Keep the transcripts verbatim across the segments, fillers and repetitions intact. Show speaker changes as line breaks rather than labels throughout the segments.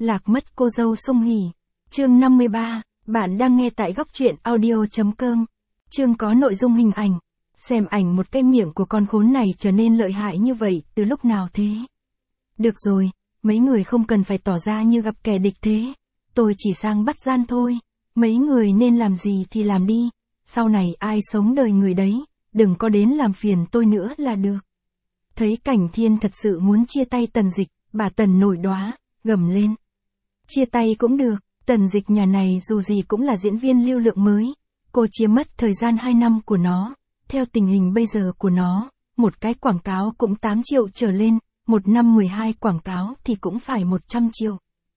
Lạc mất cô dâu Song Hỷ. Chương năm mươi ba, bạn đang nghe tại góc truyện audio.com. Chương có nội dung hình ảnh. Xem ảnh một cái miệng của con khốn này trở nên lợi hại như vậy từ lúc nào thế? Được rồi, mấy người không cần phải tỏ ra như gặp kẻ địch thế. Tôi chỉ sang bắt gian thôi. Mấy người nên làm gì thì làm đi. Sau này ai sống đời người đấy, đừng có đến làm phiền tôi nữa là được. Thấy Cảnh Thiên thật sự muốn chia tay Tần Dịch, bà Tần nổi đoá, gầm lên. Chia tay cũng được, Tần Dịch nhà này dù gì cũng là diễn viên lưu lượng mới. Cô chiếm mất thời gian hai năm của nó. Theo tình hình bây giờ của nó, một cái quảng cáo cũng tám triệu trở lên, một năm mười hai quảng cáo thì cũng phải một trăm triệu.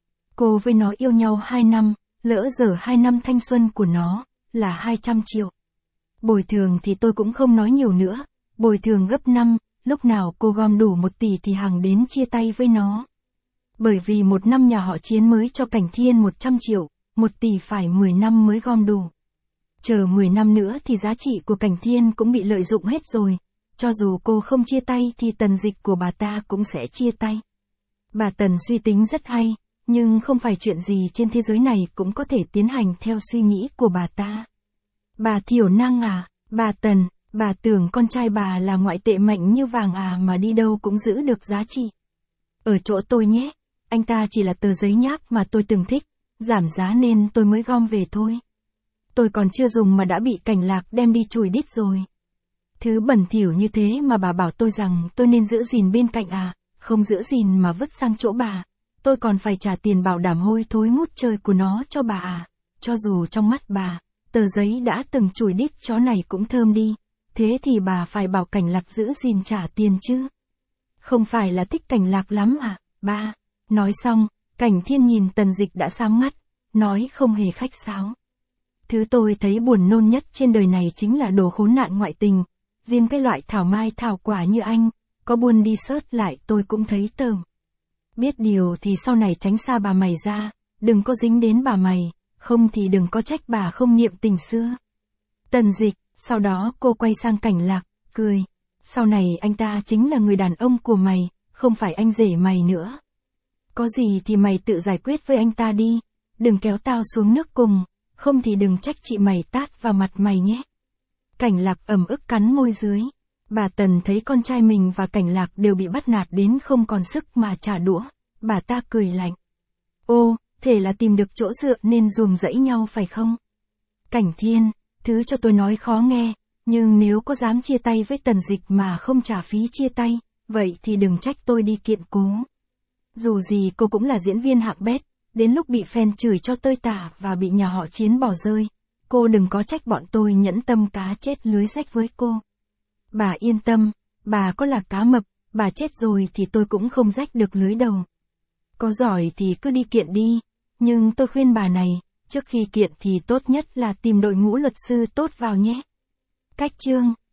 Cô với nó yêu nhau hai năm, lỡ dở hai năm thanh xuân của nó, là hai trăm triệu. Bồi thường thì tôi cũng không nói nhiều nữa, bồi thường gấp năm, lúc nào cô gom đủ một tỷ thì Hằng đến chia tay với nó. Bởi vì một năm nhà họ Chiến mới cho Cảnh Thiên một trăm triệu, một tỷ phải mười năm mới gom đủ. Chờ mười năm nữa thì giá trị của Cảnh Thiên cũng bị lợi dụng hết rồi, cho dù cô không chia tay thì Tần Dịch của bà ta cũng sẽ chia tay. Bà Tần suy tính rất hay, nhưng không phải chuyện gì trên thế giới này cũng có thể tiến hành theo suy nghĩ của bà ta. Bà thiểu năng à, bà Tần, bà tưởng con trai bà là ngoại tệ mạnh như vàng à mà đi đâu cũng giữ được giá trị. Ở chỗ tôi nhé, anh ta chỉ là tờ giấy nháp mà tôi từng thích, giảm giá nên tôi mới gom về thôi. Tôi còn chưa dùng mà đã bị Cảnh Lạc đem đi chùi đít rồi. Thứ bẩn thỉu như thế mà bà bảo tôi rằng tôi nên giữ gìn bên cạnh à, không giữ gìn mà vứt sang chỗ bà. Tôi còn phải trả tiền bảo đảm hôi thối ngút trời của nó cho bà à. Cho dù trong mắt bà, tờ giấy đã từng chùi đít chó này cũng thơm đi. Thế thì bà phải bảo Cảnh Lạc giữ gìn trả tiền chứ. Không phải là thích Cảnh Lạc lắm à, ba. Nói xong, Cảnh Thiên nhìn Tần Dịch đã xám ngắt, nói không hề khách sáo. Thứ tôi thấy buồn nôn nhất trên đời này chính là đồ khốn nạn ngoại tình. Riêng cái loại thảo mai thảo quả như anh, có buồn đi sớt lại tôi cũng thấy tởm. Biết điều thì sau này tránh xa bà mày ra, đừng có dính đến bà mày, không thì đừng có trách bà không niệm tình xưa. Tần Dịch, sau đó cô quay sang Cảnh Lạc, cười. Sau này anh ta chính là người đàn ông của mày, không phải anh rể mày nữa. Có gì thì mày tự giải quyết với anh ta đi, đừng kéo tao xuống nước cùng, không thì đừng trách chị mày tát vào mặt mày nhé. Cảnh Lạc ẩm ức cắn môi dưới. Bà Tần thấy con trai mình và Cảnh Lạc đều bị bắt nạt đến không còn sức mà trả đũa. Bà ta cười lạnh. Ô, thể là tìm được chỗ dựa nên ruồng rẫy nhau phải không? Cảnh Thiên, thứ cho tôi nói khó nghe, nhưng nếu có dám chia tay với Tần Dịch mà không trả phí chia tay, vậy thì đừng trách tôi đi kiện cố. Dù gì cô cũng là diễn viên hạng bét, đến lúc bị fan chửi cho tơi tả và bị nhà họ Chiến bỏ rơi, cô đừng có trách bọn tôi nhẫn tâm cá chết lưới rách với cô. Bà yên tâm, bà có là cá mập, bà chết rồi thì tôi cũng không rách được lưới đầu. Có giỏi thì cứ đi kiện đi, nhưng tôi khuyên bà này, trước khi kiện thì tốt nhất là tìm đội ngũ luật sư tốt vào nhé. Cách chương